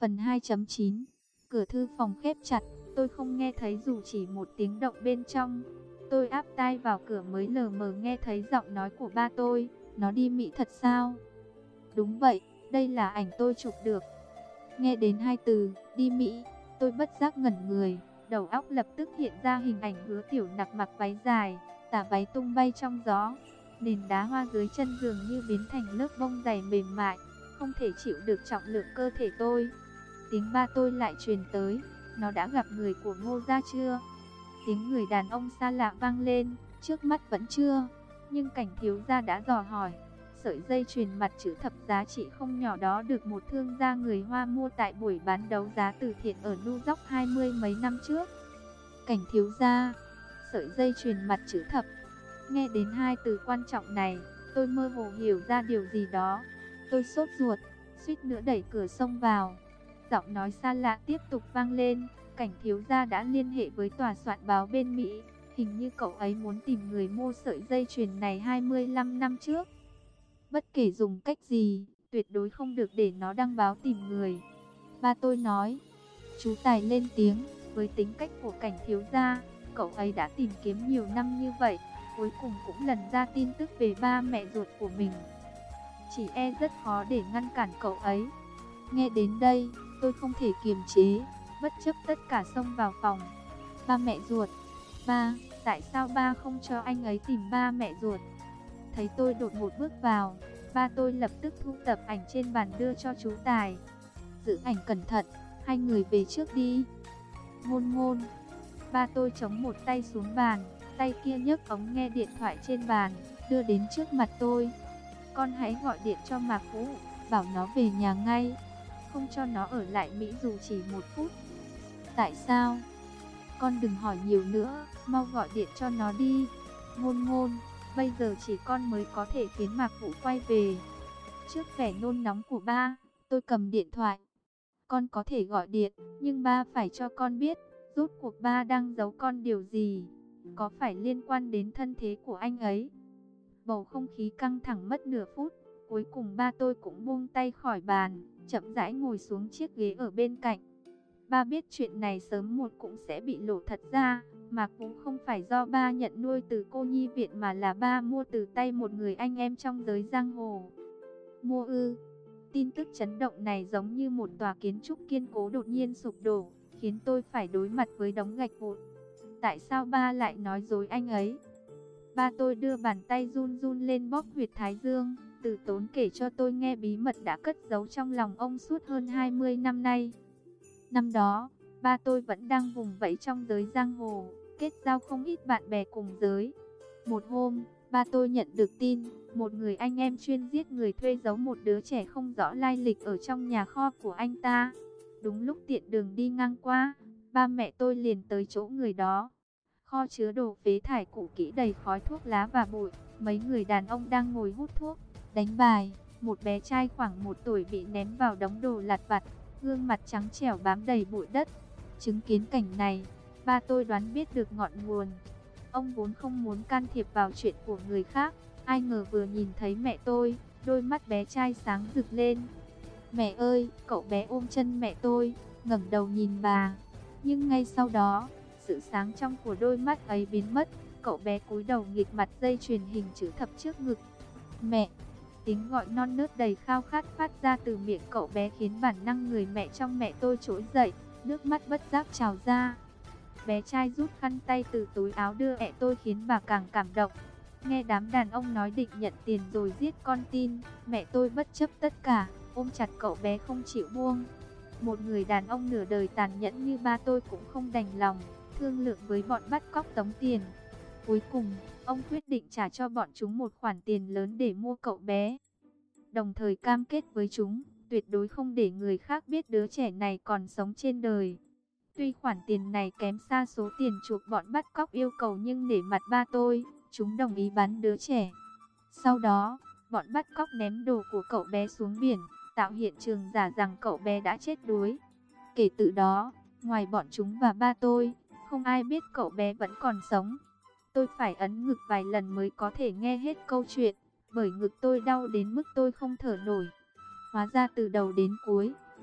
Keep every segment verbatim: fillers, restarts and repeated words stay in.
Phần hai chấm chín. Cửa thư phòng khép chặt, tôi không nghe thấy dù chỉ một tiếng động bên trong. Tôi áp tai vào cửa mới lờ mờ nghe thấy giọng nói của ba tôi. Nó đi Mỹ thật sao? Đúng vậy, đây là ảnh tôi chụp được. Nghe đến hai từ, đi Mỹ, tôi bất giác ngẩn người. Đầu óc lập tức hiện ra hình ảnh Hứa Tiểu Nặc mặc váy dài, tà váy tung bay trong gió. Nền đá hoa dưới chân dường như biến thành lớp bông dày mềm mại, không thể chịu được trọng lượng cơ thể tôi. Tiếng ba tôi lại truyền tới, nó đã gặp người của Ngô gia chưa? Tiếng người đàn ông xa lạ vang lên, trước mắt vẫn chưa, nhưng Cảnh thiếu gia đã dò hỏi. Sợi dây chuyền mặt chữ thập giá trị không nhỏ đó được một thương gia người Hoa mua tại buổi bán đấu giá từ thiện ở New York hai mươi mấy năm trước. Cảnh thiếu gia, sợi dây chuyền mặt chữ thập. Nghe đến hai từ quan trọng này, tôi mơ hồ hiểu ra điều gì đó. Tôi sốt ruột, suýt nữa đẩy cửa xông vào. Giọng nói xa lạ tiếp tục vang lên, Cảnh thiếu gia đã liên hệ với tòa soạn báo bên Mỹ. Hình như cậu ấy muốn tìm người mua sợi dây chuyền này hai mươi lăm năm trước. Bất kể dùng cách gì, tuyệt đối không được để nó đăng báo tìm người. Ba tôi nói. Chú Tài lên tiếng, với tính cách của Cảnh thiếu gia, cậu ấy đã tìm kiếm nhiều năm như vậy, cuối cùng cũng lần ra tin tức về ba mẹ ruột của mình. Chỉ e rất khó để ngăn cản cậu ấy. Nghe đến đây, tôi không thể kiềm chế, bất chấp tất cả xông vào phòng. Ba mẹ ruột, ba, tại sao ba không cho anh ấy tìm ba mẹ ruột? Thấy tôi đột ngột bước vào, ba tôi lập tức thu tập ảnh trên bàn đưa cho chú Tài. Giữ ảnh cẩn thận, hai người về trước đi. Ngôn ngôn. Ba tôi chống một tay xuống bàn, tay kia nhấc ống nghe điện thoại trên bàn, đưa đến trước mặt tôi. Con hãy gọi điện cho Mạc Vũ, bảo nó về nhà ngay, không cho nó ở lại Mỹ dù chỉ một phút. Tại sao? Con đừng hỏi nhiều nữa, mau gọi điện cho nó đi. Ngôn ngôn, bây giờ chỉ con mới có thể khiến Mạc Vũ quay về. Trước vẻ nôn nóng của ba, tôi cầm điện thoại. Con có thể gọi điện, nhưng ba phải cho con biết, rốt cuộc ba đang giấu con điều gì, có phải liên quan đến thân thế của anh ấy. Bầu không khí căng thẳng mất nửa phút, cuối cùng ba tôi cũng buông tay khỏi bàn, chậm rãi ngồi xuống chiếc ghế ở bên cạnh. Ba biết chuyện này sớm một cũng sẽ bị lộ thật ra, Mạc Vũ không phải do ba nhận nuôi từ cô nhi viện mà là ba mua từ tay một người anh em trong giới giang hồ. Mua ư? Tin tức chấn động này giống như một tòa kiến trúc kiên cố đột nhiên sụp đổ, khiến tôi phải đối mặt với đống gạch vụn. Tại sao ba lại nói dối anh ấy? Ba tôi đưa bàn tay run run lên bóp huyệt thái dương, từ tốn kể cho tôi nghe bí mật đã cất giấu trong lòng ông suốt hơn hai mươi năm nay. Năm đó, ba tôi vẫn đang vùng vẫy trong giới giang hồ, kết giao không ít bạn bè cùng giới. Một hôm, ba tôi nhận được tin, một người anh em chuyên giết người thuê giấu một đứa trẻ không rõ lai lịch ở trong nhà kho của anh ta. Đúng lúc tiện đường đi ngang qua, ba mẹ tôi liền tới chỗ người đó. Kho chứa đồ phế thải cũ kỹ đầy khói thuốc lá và bụi, mấy người đàn ông đang ngồi hút thuốc, đánh bài, một bé trai khoảng một tuổi bị ném vào đống đồ lặt vặt, gương mặt trắng trẻo bám đầy bụi đất. Chứng kiến cảnh này, ba tôi đoán biết được ngọn nguồn. Ông vốn không muốn can thiệp vào chuyện của người khác, ai ngờ vừa nhìn thấy mẹ tôi, đôi mắt bé trai sáng rực lên. Mẹ ơi, cậu bé ôm chân mẹ tôi, ngẩng đầu nhìn bà. Nhưng ngay sau đó, sự sáng trong của đôi mắt ấy biến mất, cậu bé cúi đầu nghịch mặt dây chuyền hình chữ thập trước ngực. Mẹ! Tiếng gọi non nớt đầy khao khát phát ra từ miệng cậu bé khiến bản năng người mẹ trong mẹ tôi trỗi dậy, nước mắt bất giác trào ra. Bé trai rút khăn tay từ túi áo đưa ẹ tôi khiến bà càng cảm động. Nghe đám đàn ông nói định nhận tiền rồi giết con tin, mẹ tôi bất chấp tất cả, ôm chặt cậu bé không chịu buông. Một người đàn ông nửa đời tàn nhẫn như ba tôi cũng không đành lòng, thương lượng với bọn bắt cóc tống tiền. Cuối cùng, ông quyết định trả cho bọn chúng một khoản tiền lớn để mua cậu bé. Đồng thời cam kết với chúng, tuyệt đối không để người khác biết đứa trẻ này còn sống trên đời. Tuy khoản tiền này kém xa số tiền chuộc bọn bắt cóc yêu cầu nhưng nể mặt ba tôi, chúng đồng ý bán đứa trẻ. Sau đó, bọn bắt cóc ném đồ của cậu bé xuống biển, tạo hiện trường giả rằng cậu bé đã chết đuối. Kể từ đó, ngoài bọn chúng và ba tôi, không ai biết cậu bé vẫn còn sống. Tôi phải ấn ngực vài lần mới có thể nghe hết câu chuyện, bởi ngực tôi đau đến mức tôi không thở nổi. Hóa ra từ đầu đến cuối,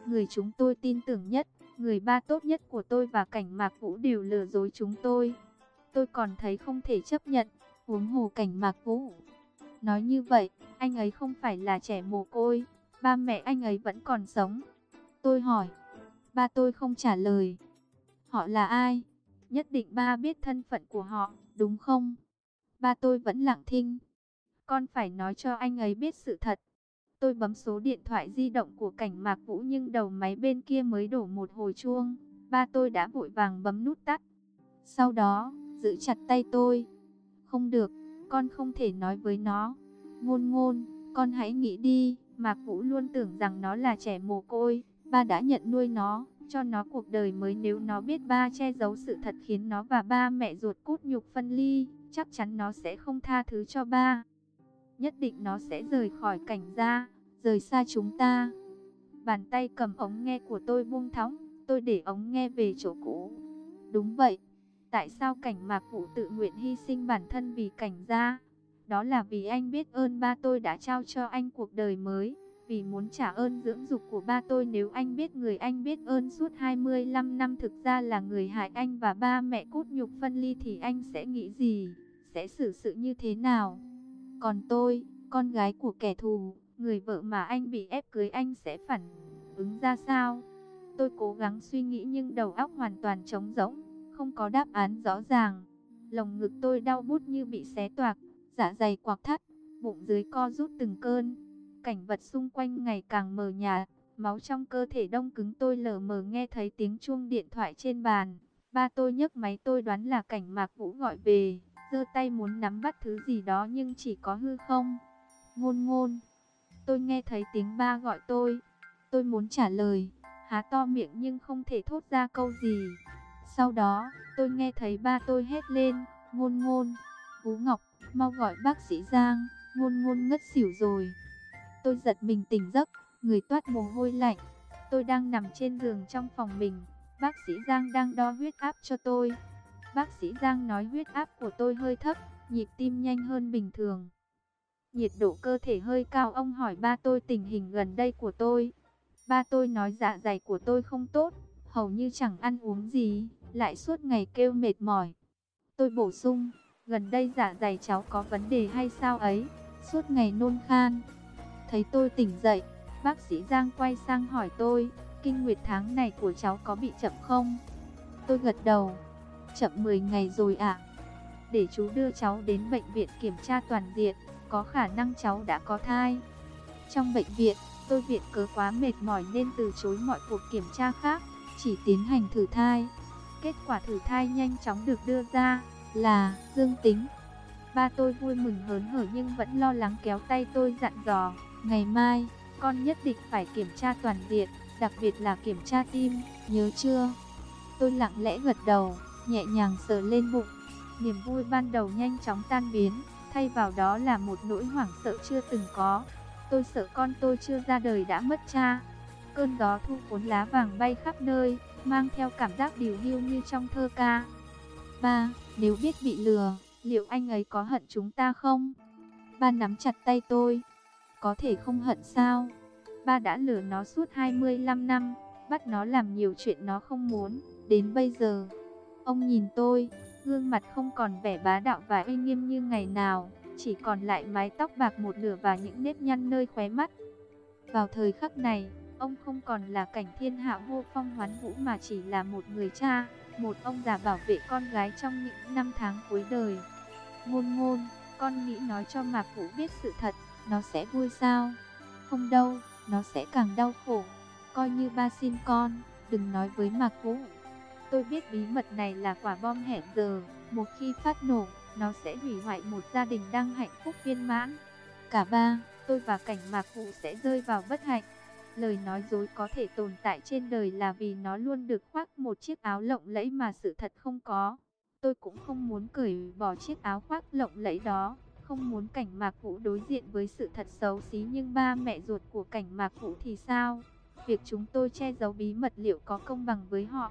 Người chúng tôi tin tưởng nhất, người ba tốt nhất của tôi và Cảnh Mạc Vũ đều lừa dối chúng tôi. Tôi còn thấy không thể chấp nhận, huống hồ Cảnh Mạc Vũ. Nói như vậy, anh ấy không phải là trẻ mồ côi, ba mẹ anh ấy vẫn còn sống. Tôi hỏi, ba tôi không trả lời. Họ là ai? Nhất định ba biết thân phận của họ, đúng không? Ba tôi vẫn lặng thinh. Con phải nói cho anh ấy biết sự thật. Tôi bấm số điện thoại di động của Cảnh Mạc Vũ nhưng đầu máy bên kia mới đổ một hồi chuông. Ba tôi đã vội vàng bấm nút tắt. Sau đó, giữ chặt tay tôi. Không được, con không thể nói với nó. Ngôn ngôn, con hãy nghĩ đi. Mạc Vũ luôn tưởng rằng nó là trẻ mồ côi. Ba đã nhận nuôi nó, cho nó cuộc đời mới. Nếu nó biết ba che giấu sự thật khiến nó và ba mẹ ruột cốt nhục phân ly, chắc chắn nó sẽ không tha thứ cho ba. Nhất định nó sẽ rời khỏi Cảnh gia, rời xa chúng ta. Bàn tay cầm ống nghe của tôi buông thõng, tôi để ống nghe về chỗ cũ. Đúng vậy, tại sao Cảnh Mạc Vũ tự nguyện hy sinh bản thân vì Cảnh gia? Đó là vì anh biết ơn ba tôi đã trao cho anh cuộc đời mới, vì muốn trả ơn dưỡng dục của ba tôi. Nếu anh biết người anh biết ơn suốt hai mươi lăm năm thực ra là người hại anh và ba mẹ cốt nhục phân ly thì anh sẽ nghĩ gì, sẽ xử sự như thế nào? Còn tôi, con gái của kẻ thù, người vợ mà anh bị ép cưới, anh sẽ phản ứng ra sao? Tôi cố gắng suy nghĩ nhưng đầu óc hoàn toàn trống rỗng, không có đáp án rõ ràng. Lồng ngực tôi đau buốt như bị xé toạc, dạ dày quặc thắt, bụng dưới co rút từng cơn. Cảnh vật xung quanh ngày càng mờ nhạt, máu trong cơ thể đông cứng. Tôi lờ mờ nghe thấy tiếng chuông điện thoại trên bàn. Ba tôi nhấc máy, tôi đoán là Cảnh Mạc Vũ gọi về, giơ tay muốn nắm bắt thứ gì đó nhưng chỉ có hư không. Ngôn ngôn. Tôi nghe thấy tiếng ba gọi tôi. Tôi muốn trả lời, há to miệng nhưng không thể thốt ra câu gì. Sau đó, tôi nghe thấy ba tôi hét lên, ngôn ngôn, Vũ Ngọc, mau gọi bác sĩ Giang, ngôn ngôn ngất xỉu rồi. Tôi giật mình tỉnh giấc, người toát mồ hôi lạnh. Tôi đang nằm trên giường trong phòng mình, bác sĩ Giang đang đo huyết áp cho tôi. Bác sĩ Giang nói huyết áp của tôi hơi thấp, nhịp tim nhanh hơn bình thường, nhiệt độ cơ thể hơi cao. Ông hỏi ba tôi tình hình gần đây của tôi. Ba tôi nói dạ dày của tôi không tốt, hầu như chẳng ăn uống gì, lại suốt ngày kêu mệt mỏi. Tôi bổ sung, gần đây dạ dày cháu có vấn đề hay sao ấy, suốt ngày nôn khan. Thấy tôi tỉnh dậy, bác sĩ Giang quay sang hỏi tôi, kinh nguyệt tháng này của cháu có bị chậm không? Tôi gật đầu, chậm mười ngày rồi ạ. Để chú đưa cháu đến bệnh viện kiểm tra toàn diện, có khả năng cháu đã có thai. Trong bệnh viện, tôi viện cớ quá mệt mỏi nên từ chối mọi cuộc kiểm tra khác, chỉ tiến hành thử thai. Kết quả thử thai nhanh chóng được đưa ra là dương tính. Ba tôi vui mừng hớn hở nhưng vẫn lo lắng, kéo tay tôi dặn dò, ngày mai, con nhất định phải kiểm tra toàn diện, đặc biệt là kiểm tra tim, nhớ chưa? Tôi lặng lẽ gật đầu, nhẹ nhàng sờ lên bụng. Niềm vui ban đầu nhanh chóng tan biến, thay vào đó là một nỗi hoảng sợ chưa từng có. Tôi sợ con tôi chưa ra đời đã mất cha. Cơn gió thu cuốn lá vàng bay khắp nơi, mang theo cảm giác điều hiu như trong thơ ca. Ba, nếu biết bị lừa, liệu anh ấy có hận chúng ta không? Ba nắm chặt tay tôi. Có thể không hận sao? Ba đã lừa nó suốt hai mươi lăm năm, bắt nó làm nhiều chuyện nó không muốn, đến bây giờ. Ông nhìn tôi, gương mặt không còn vẻ bá đạo và uy nghiêm như ngày nào, chỉ còn lại mái tóc bạc một nửa và những nếp nhăn nơi khóe mắt. Vào thời khắc này, ông không còn là Cảnh Thiên Hạ vô phong hoán vũ mà chỉ là một người cha, một ông già bảo vệ con gái trong những năm tháng cuối đời. Ngôn ngôn, con nghĩ nói cho Mạc Vũ biết sự thật, nó sẽ vui sao? Không đâu, nó sẽ càng đau khổ. Coi như ba xin con, đừng nói với Mạc Vũ. Tôi biết bí mật này là quả bom hẹn giờ, một khi phát nổ, nó sẽ hủy hoại một gia đình đang hạnh phúc viên mãn. Cả ba, tôi và Cảnh Mạc Vũ sẽ rơi vào bất hạnh. Lời nói dối có thể tồn tại trên đời là vì nó luôn được khoác một chiếc áo lộng lẫy mà sự thật không có. Tôi cũng không muốn cởi bỏ chiếc áo khoác lộng lẫy đó, không muốn Cảnh Mạc Vũ đối diện với sự thật xấu xí. Nhưng ba mẹ ruột của Cảnh Mạc Vũ thì sao? Việc chúng tôi che giấu bí mật liệu có công bằng với họ?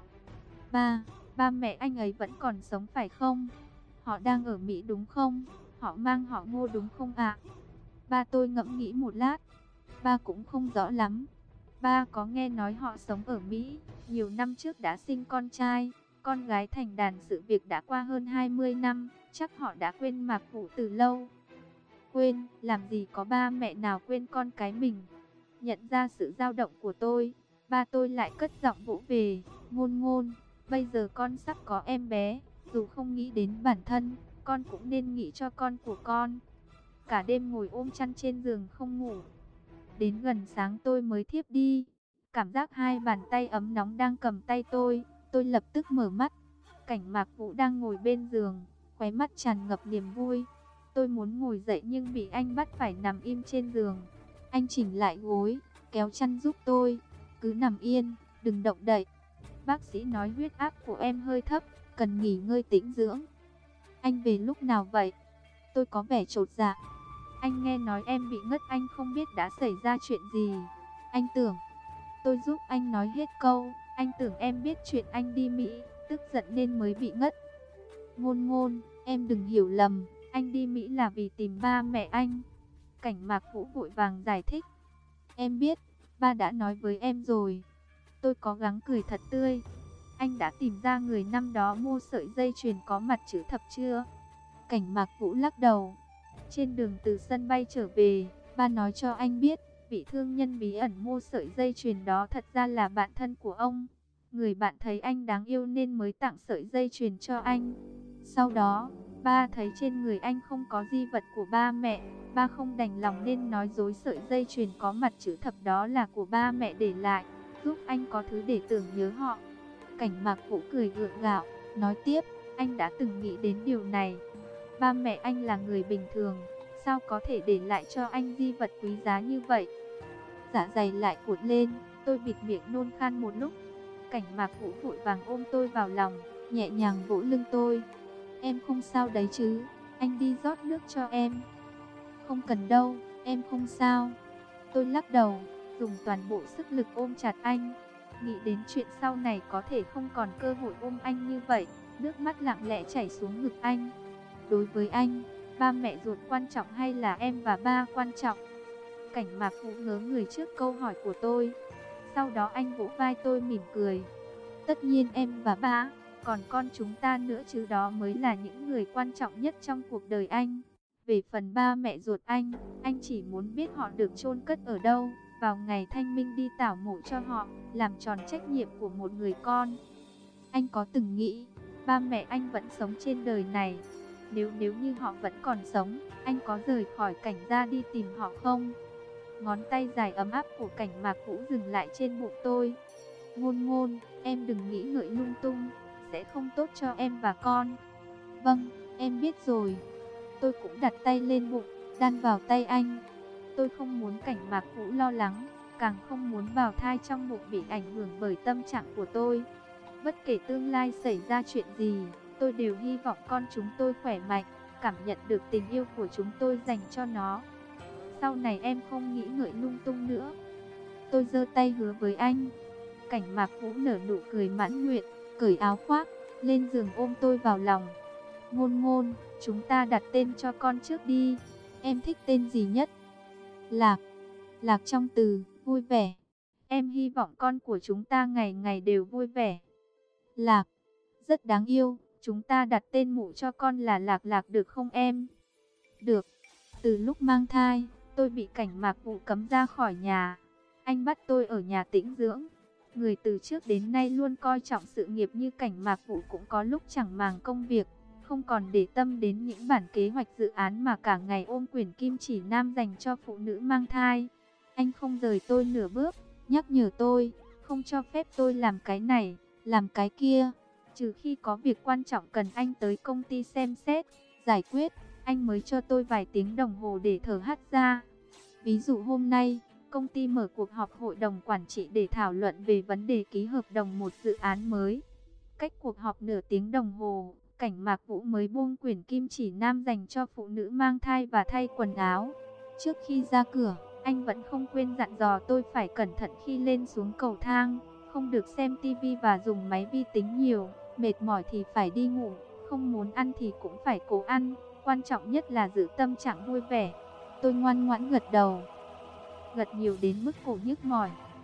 Ba, ba mẹ anh ấy vẫn còn sống phải không? Họ đang ở Mỹ đúng không? Họ mang họ Ngô đúng không ạ? Ba tôi ngẫm nghĩ một lát. Ba cũng không rõ lắm. Ba có nghe nói họ sống ở Mỹ, nhiều năm trước đã sinh con trai, con gái thành đàn, sự việc đã qua hơn hai mươi năm, chắc họ đã quên Mạc Vũ từ lâu. Quên, làm gì có ba mẹ nào quên con cái mình. Nhận ra sự dao động của tôi, ba tôi lại cất giọng vỗ về, Ngôn Ngôn, bây giờ con sắp có em bé, dù không nghĩ đến bản thân, con cũng nên nghĩ cho con của con. Cả đêm ngồi ôm chăn trên giường không ngủ. Đến gần sáng tôi mới thiếp đi. Cảm giác hai bàn tay ấm nóng đang cầm tay tôi, tôi lập tức mở mắt. Cảnh Mạc Vũ đang ngồi bên giường, khóe mắt tràn ngập niềm vui. Tôi muốn ngồi dậy nhưng bị anh bắt phải nằm im trên giường. Anh chỉnh lại gối, kéo chăn giúp tôi. Cứ nằm yên, đừng động đậy. Bác sĩ nói huyết áp của em hơi thấp, cần nghỉ ngơi tĩnh dưỡng. Anh về lúc nào vậy? Tôi có vẻ chột dạ. Anh nghe nói em bị ngất, anh không biết đã xảy ra chuyện gì. Anh tưởng, tôi giúp anh nói hết câu, anh tưởng em biết chuyện anh đi Mỹ, tức giận nên mới bị ngất. Ngôn Ngôn, em đừng hiểu lầm, anh đi Mỹ là vì tìm ba mẹ anh. Cảnh Mạc Vũ vội vàng giải thích. Em biết, ba đã nói với em rồi. Tôi cố gắng cười thật tươi. Anh đã tìm ra người năm đó mua sợi dây chuyền có mặt chữ thập chưa? Cảnh Mạc Vũ lắc đầu. Trên đường từ sân bay trở về, ba nói cho anh biết, vị thương nhân bí ẩn mua sợi dây chuyền đó thật ra là bạn thân của ông. Người bạn thấy anh đáng yêu nên mới tặng sợi dây chuyền cho anh. Sau đó, ba thấy trên người anh không có di vật của ba mẹ, ba không đành lòng nên nói dối sợi dây chuyền có mặt chữ thập đó là của ba mẹ để lại, giúp anh có thứ để tưởng nhớ họ. Cảnh Mạc Vũ cười gượng gạo, nói tiếp, anh đã từng nghĩ đến điều này. Ba mẹ anh là người bình thường, sao có thể để lại cho anh di vật quý giá như vậy? Dạ dày lại cuộn lên, tôi bịt miệng nôn khan một lúc. Cảnh Mạc Vũ vội vàng ôm tôi vào lòng, nhẹ nhàng vỗ lưng tôi. Em không sao đấy chứ, anh đi rót nước cho em. Không cần đâu, em không sao. Tôi lắc đầu, dùng toàn bộ sức lực ôm chặt anh. Nghĩ đến chuyện sau này có thể không còn cơ hội ôm anh như vậy, nước mắt lặng lẽ chảy xuống ngực anh. Đối với anh, ba mẹ ruột quan trọng hay là em và ba quan trọng? Cảnh Mạc Vũ ngớ người trước câu hỏi của tôi. Sau đó anh vỗ vai tôi mỉm cười. Tất nhiên em và ba, còn con chúng ta nữa chứ, đó mới là những người quan trọng nhất trong cuộc đời anh. Về phần ba mẹ ruột anh, anh chỉ muốn biết họ được chôn cất ở đâu, vào ngày thanh minh đi tảo mộ cho họ, làm tròn trách nhiệm của một người con. Anh có từng nghĩ, ba mẹ anh vẫn sống trên đời này. Nếu nếu như họ vẫn còn sống, anh có rời khỏi Cảnh gia đi tìm họ không? Ngón tay dài ấm áp của Cảnh Mạc Vũ dừng lại trên bụng tôi. Ngôn Ngôn, em đừng nghĩ ngợi lung tung, sẽ không tốt cho em và con. Vâng, em biết rồi. Tôi cũng đặt tay lên bụng, đan vào tay anh. Tôi không muốn Cảnh Mạc Vũ lo lắng, càng không muốn bào thai trong bụng bị ảnh hưởng bởi tâm trạng của tôi. Bất kể tương lai xảy ra chuyện gì, tôi đều hy vọng con chúng tôi khỏe mạnh, cảm nhận được tình yêu của chúng tôi dành cho nó. Sau này em không nghĩ ngợi lung tung nữa. Tôi giơ tay hứa với anh. Cảnh Mạc Vũ nở nụ cười mãn nguyện, cởi áo khoác, lên giường ôm tôi vào lòng. Ngôn Ngôn, chúng ta đặt tên cho con trước đi. Em thích tên gì nhất? Lạc. Lạc trong từ vui vẻ. Em hy vọng con của chúng ta ngày ngày đều vui vẻ. Lạc. Rất đáng yêu. Chúng ta đặt tên mụ cho con là Lạc Lạc được không em? Được. Từ lúc mang thai, tôi bị Cảnh Mạc Vũ cấm ra khỏi nhà. Anh bắt tôi ở nhà tĩnh dưỡng. Người từ trước đến nay luôn coi trọng sự nghiệp như Cảnh Mạc Vũ cũng có lúc chẳng màng công việc, không còn để tâm đến những bản kế hoạch dự án mà cả ngày ôm quyển kim chỉ nam dành cho phụ nữ mang thai. Anh không rời tôi nửa bước, nhắc nhở tôi, không cho phép tôi làm cái này, làm cái kia. Trừ khi có việc quan trọng cần anh tới công ty xem xét, giải quyết, anh mới cho tôi vài tiếng đồng hồ để thở hắt ra. Ví dụ hôm nay, công ty mở cuộc họp hội đồng quản trị để thảo luận về vấn đề ký hợp đồng một dự án mới. Cách cuộc họp nửa tiếng đồng hồ, Cảnh Mạc Vũ mới buông quyển kim chỉ nam dành cho phụ nữ mang thai và thay quần áo. Trước khi ra cửa, anh vẫn không quên dặn dò tôi phải cẩn thận khi lên xuống cầu thang, không được xem tivi và dùng máy vi tính nhiều, mệt mỏi thì phải đi ngủ, không muốn ăn thì cũng phải cố ăn, quan trọng nhất là giữ tâm trạng vui vẻ. Tôi ngoan ngoãn gật đầu, gật nhiều đến mức cổ nhức mỏi.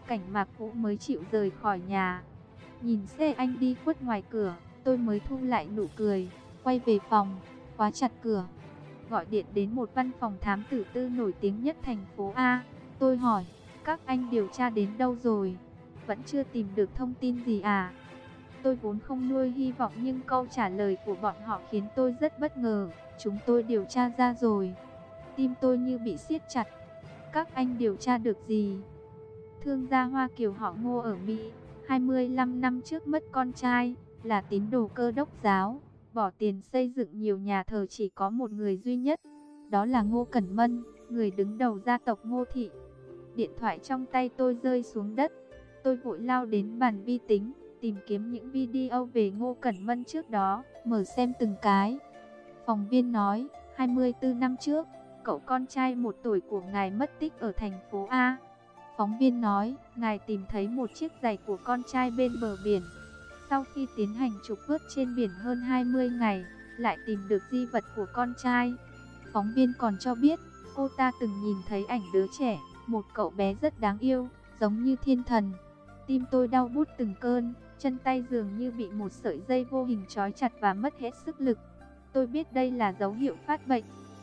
Cảnh Mạc Vũ mới chịu rời khỏi nhà. Nhìn xe anh đi khuất ngoài cửa, tôi mới thu lại nụ cười, quay về phòng, khóa chặt cửa. Gọi điện đến một văn phòng thám tử tư nổi tiếng nhất thành phố A. Tôi hỏi, các anh điều tra đến đâu rồi? Vẫn chưa tìm được thông tin gì à? Tôi vốn không nuôi hy vọng nhưng câu trả lời của bọn họ khiến tôi rất bất ngờ. Chúng tôi điều tra ra rồi. Tim tôi như bị siết chặt. Các anh điều tra được gì? Thương gia Hoa Kiều họ Ngô ở Mỹ, hai mươi lăm năm trước mất con trai, là tín đồ Cơ đốc giáo, bỏ tiền xây dựng nhiều nhà thờ chỉ có một người duy nhất. Đó là Ngô Cẩn Mân, người đứng đầu gia tộc Ngô Thị. Điện thoại trong tay tôi rơi xuống đất. Tôi vội lao đến bàn vi tính, tìm kiếm những video về Ngô Cẩn Mân trước đó, mở xem từng cái. Phóng viên nói, hai mươi tư năm trước, cậu con trai một tuổi của ngài mất tích ở thành phố A. Phóng viên nói, ngài tìm thấy một chiếc giày của con trai bên bờ biển. Sau khi tiến hành trục vớt trên biển hơn hai mươi ngày, lại tìm được di vật của con trai. Phóng viên còn cho biết, cô ta từng nhìn thấy ảnh đứa trẻ, một cậu bé rất đáng yêu, giống như thiên thần. Tim tôi đau buốt từng cơn, chân tay dường như bị một sợi dây vô hình trói chặt và mất hết sức lực. Tôi biết đây là dấu hiệu phát bệnh.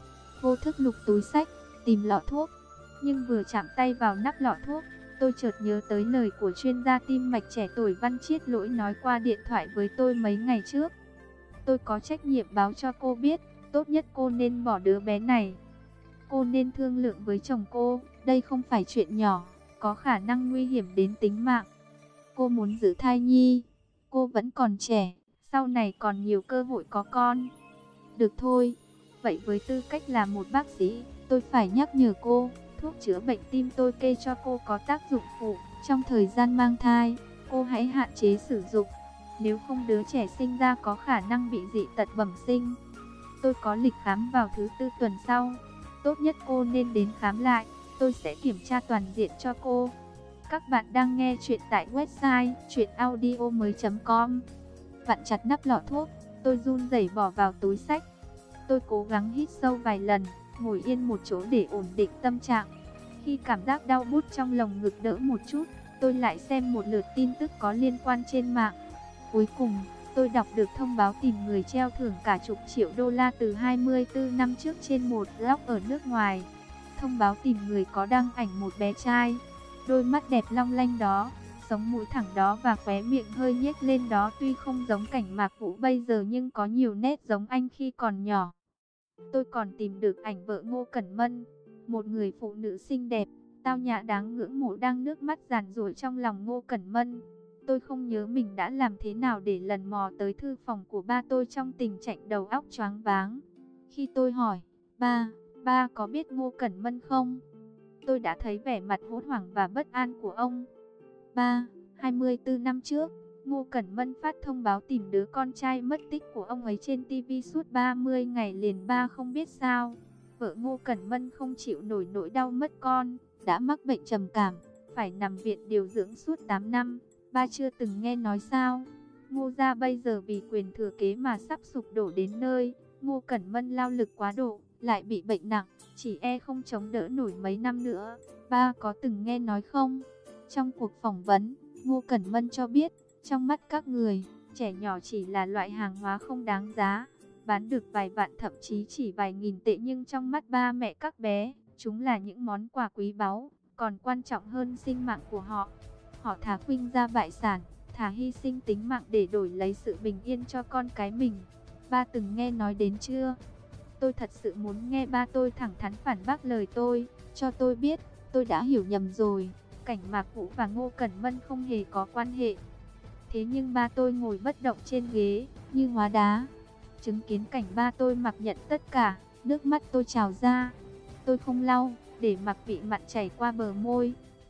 Vô thức lục túi xách, tìm lọ thuốc. Nhưng vừa chạm tay vào nắp lọ thuốc, tôi chợt nhớ tới lời của chuyên gia tim mạch trẻ tuổi Văn Chiết Lỗi nói qua điện thoại với tôi mấy ngày trước. Tôi có trách nhiệm báo cho cô biết, tốt nhất cô nên bỏ đứa bé này. Cô nên thương lượng với chồng cô, đây không phải chuyện nhỏ, có khả năng nguy hiểm đến tính mạng. Cô muốn giữ thai nhi, cô vẫn còn trẻ, sau này còn nhiều cơ hội có con. Được thôi, vậy với tư cách là một bác sĩ, tôi phải nhắc nhở cô, thuốc chữa bệnh tim tôi kê cho cô có tác dụng phụ. Trong thời gian mang thai, cô hãy hạn chế sử dụng, nếu không đứa trẻ sinh ra có khả năng bị dị tật bẩm sinh. Tôi có lịch khám vào thứ tư tuần sau, tốt nhất cô nên đến khám lại, tôi sẽ kiểm tra toàn diện cho cô. Các bạn đang nghe chuyện tại website truyện audio mới chấm com. Vặn chặt nắp lọ thuốc, tôi run rẩy bỏ vào túi xách. Tôi cố gắng hít sâu vài lần, ngồi yên một chỗ để ổn định tâm trạng. Khi cảm giác đau buốt trong lồng ngực đỡ một chút, tôi lại xem một lượt tin tức có liên quan trên mạng. Cuối cùng, tôi đọc được thông báo tìm người treo thưởng cả chục triệu đô la từ hai mươi tư năm trước trên một blog ở nước ngoài. Thông báo tìm người có đăng ảnh một bé trai, đôi mắt đẹp long lanh đó, sống mũi thẳng đó và khóe miệng hơi nhếch lên đó, tuy không giống Cảnh Mạc Vũ bây giờ nhưng có nhiều nét giống anh khi còn nhỏ. Tôi còn tìm được ảnh vợ Ngô Cẩn Mân, một người phụ nữ xinh đẹp, tao nhã đáng ngưỡng mộ đang nước mắt giàn giụa trong lòng Ngô Cẩn Mân. Tôi không nhớ mình đã làm thế nào để lần mò tới thư phòng của ba tôi trong tình trạng đầu óc choáng váng. Khi tôi hỏi, ba, ba có biết Ngô Cẩn Mân không? Tôi đã thấy vẻ mặt hốt hoảng và bất an của ông. Ba, hai mươi tư năm trước, Ngô Cẩn Mân phát thông báo tìm đứa con trai mất tích của ông ấy trên ti vi suốt ba mươi ngày liền, ba không biết sao. Vợ Ngô Cẩn Mân không chịu nổi nỗi đau mất con, đã mắc bệnh trầm cảm, phải nằm viện điều dưỡng suốt tám năm. Ba chưa từng nghe nói sao? Ngô gia bây giờ vì quyền thừa kế mà sắp sụp đổ đến nơi. Ngô Cẩn Mân lao lực quá độ, lại bị bệnh nặng, chỉ e không chống đỡ nổi mấy năm nữa. Ba có từng nghe nói không? Trong cuộc phỏng vấn, Ngô Cẩn Mân cho biết, trong mắt các người, trẻ nhỏ chỉ là loại hàng hóa không đáng giá, bán được vài vạn thậm chí chỉ vài nghìn tệ, nhưng trong mắt ba mẹ các bé, chúng là những món quà quý báu, còn quan trọng hơn sinh mạng của họ. Họ thà khuynh gia bại sản, thà hy sinh tính mạng để đổi lấy sự bình yên cho con cái mình. Ba từng nghe nói đến chưa? Tôi thật sự muốn nghe ba tôi thẳng thắn phản bác lời tôi, cho tôi biết, tôi đã hiểu nhầm rồi. Cảnh Mạc Vũ và Ngô Cẩn Mân không hề có quan hệ. Thế nhưng ba tôi ngồi bất động trên ghế, như hóa đá. Chứng kiến cảnh ba tôi mặc nhận tất cả, nước mắt tôi trào ra. Tôi không lau, để mặc vị mặn chảy qua bờ môi.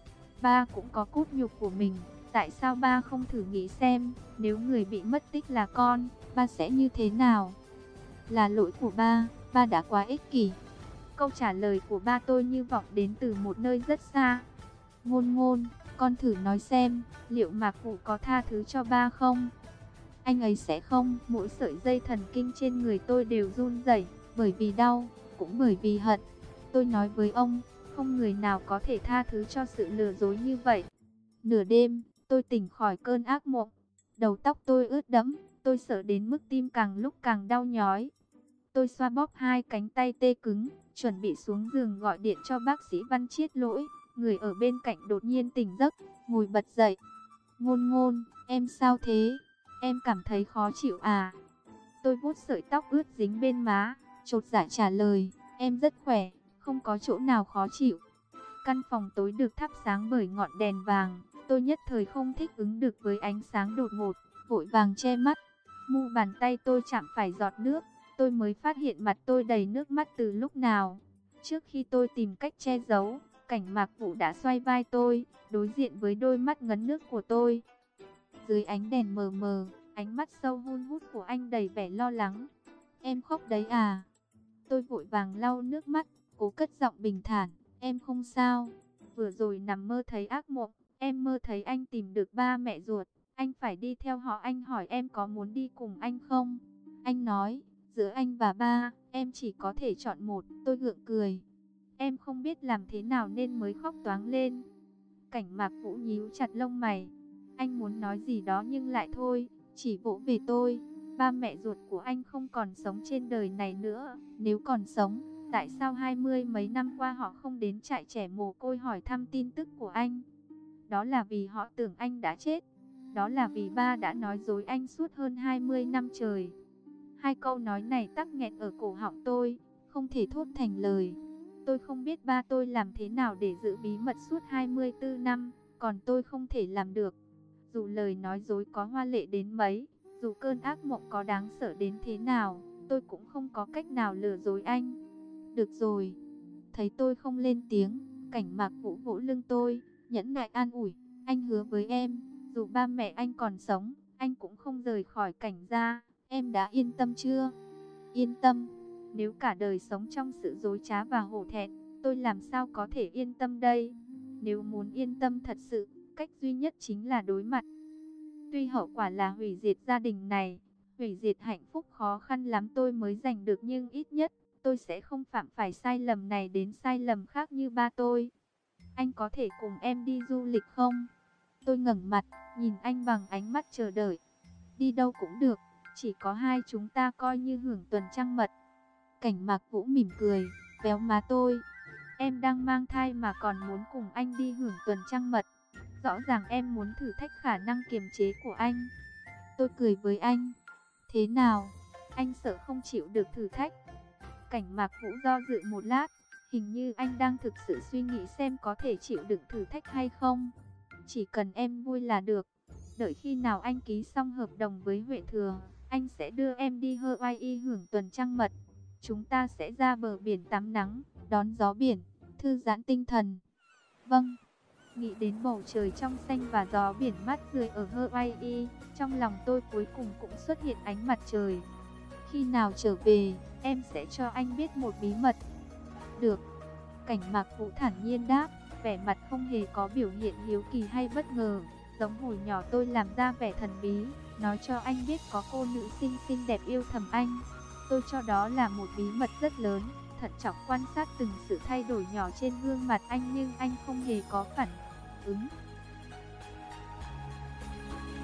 Ba cũng có cốt nhục của mình, tại sao ba không thử nghĩ xem, nếu người bị mất tích là con, ba sẽ như thế nào? Là lỗi của ba, ba đã quá ích kỷ. Câu trả lời của ba tôi như vọng đến từ một nơi rất xa. Ngôn Ngôn, con thử nói xem, liệu Mạc Vũ có tha thứ cho ba không? Anh ấy sẽ không. Mỗi sợi dây thần kinh trên người tôi đều run rẩy, bởi vì đau, cũng bởi vì hận. Tôi nói với ông, không người nào có thể tha thứ cho sự lừa dối như vậy. Nửa đêm, tôi tỉnh khỏi cơn ác mộng. Đầu tóc tôi ướt đẫm, tôi sợ đến mức tim càng lúc càng đau nhói. Tôi xoa bóp hai cánh tay tê cứng, chuẩn bị xuống giường gọi điện cho bác sĩ Văn Chiết Lỗi. Người ở bên cạnh đột nhiên tỉnh giấc, ngồi bật dậy. Ngôn Ngôn, em sao thế? Em cảm thấy khó chịu à? Tôi vuốt sợi tóc ướt dính bên má, chột dạ trả lời, em rất khỏe, không có chỗ nào khó chịu. Căn phòng tối được thắp sáng bởi ngọn đèn vàng, tôi nhất thời không thích ứng được với ánh sáng đột ngột, vội vàng che mắt. Mu bàn tay tôi chạm phải giọt nước, tôi mới phát hiện mặt tôi đầy nước mắt từ lúc nào. Trước khi tôi tìm cách che giấu, Cảnh Mạc Vũ đã xoay vai tôi, đối diện với đôi mắt ngấn nước của tôi. Dưới ánh đèn mờ mờ, ánh mắt sâu hun hút của anh đầy vẻ lo lắng. Em khóc đấy à? Tôi vội vàng lau nước mắt, cố cất giọng bình thản. Em không sao. Vừa rồi nằm mơ thấy ác mộng. Em mơ thấy anh tìm được ba mẹ ruột. Anh phải đi theo họ. Anh hỏi em có muốn đi cùng anh không? Anh nói, giữa anh và ba, em chỉ có thể chọn một. Tôi gượng cười. Em không biết làm thế nào nên mới khóc toáng lên. Cảnh Mạc Vũ nhíu chặt lông mày. Anh muốn nói gì đó nhưng lại thôi, chỉ vỗ về tôi. Ba mẹ ruột của anh không còn sống trên đời này nữa. Nếu còn sống, tại sao hai mươi mấy năm qua họ không đến trại trẻ mồ côi hỏi thăm tin tức của anh? Đó là vì họ tưởng anh đã chết. Đó là vì ba đã nói dối anh suốt hơn hai mươi năm trời. Hai câu nói này tắc nghẹn ở cổ họng tôi, không thể thốt thành lời. Tôi không biết ba tôi làm thế nào để giữ bí mật suốt hai mươi tư năm, còn tôi không thể làm được. Dù lời nói dối có hoa lệ đến mấy, dù cơn ác mộng có đáng sợ đến thế nào, tôi cũng không có cách nào lừa dối anh. Được rồi. Thấy tôi không lên tiếng, Cảnh Mạc Vũ vỗ lưng tôi, nhẫn nại an ủi. Anh hứa với em, dù ba mẹ anh còn sống, anh cũng không rời khỏi Cảnh gia. Em đã yên tâm chưa? Yên tâm. Nếu cả đời sống trong sự dối trá và hổ thẹn, tôi làm sao có thể yên tâm đây? Nếu muốn yên tâm thật sự, cách duy nhất chính là đối mặt. Tuy hậu quả là hủy diệt gia đình này, hủy diệt hạnh phúc khó khăn lắm tôi mới giành được, nhưng ít nhất tôi sẽ không phạm phải sai lầm này đến sai lầm khác như ba tôi. Anh có thể cùng em đi du lịch không? Tôi ngẩng mặt, nhìn anh bằng ánh mắt chờ đợi. Đi đâu cũng được, chỉ có hai chúng ta coi như hưởng tuần trăng mật. Cảnh Mạc Vũ mỉm cười, véo má tôi. Em đang mang thai mà còn muốn cùng anh đi hưởng tuần trăng mật. Rõ ràng em muốn thử thách khả năng kiềm chế của anh. Tôi cười với anh. Thế nào? Anh sợ không chịu được thử thách? Cảnh Mạc Vũ do dự một lát. Hình như anh đang thực sự suy nghĩ xem có thể chịu đựng thử thách hay không. Chỉ cần em vui là được. Đợi khi nào anh ký xong hợp đồng với Huệ Thừa, anh sẽ đưa em đi Hawaii hưởng tuần trăng mật. Chúng ta sẽ ra bờ biển tắm nắng, đón gió biển, thư giãn tinh thần. Vâng. Nghĩ đến bầu trời trong xanh và gió biển mát rượi ở Hawaii, trong lòng tôi cuối cùng cũng xuất hiện ánh mặt trời. Khi nào trở về, em sẽ cho anh biết một bí mật. Được. Cảnh Mạc Vũ thản nhiên đáp, vẻ mặt không hề có biểu hiện hiếu kỳ hay bất ngờ, giống hồi nhỏ tôi làm ra vẻ thần bí, nói cho anh biết có cô nữ sinh xinh đẹp yêu thầm anh. Tôi cho đó là một bí mật rất lớn, thận trọng quan sát từng sự thay đổi nhỏ trên gương mặt anh nhưng anh không hề có phản ứng.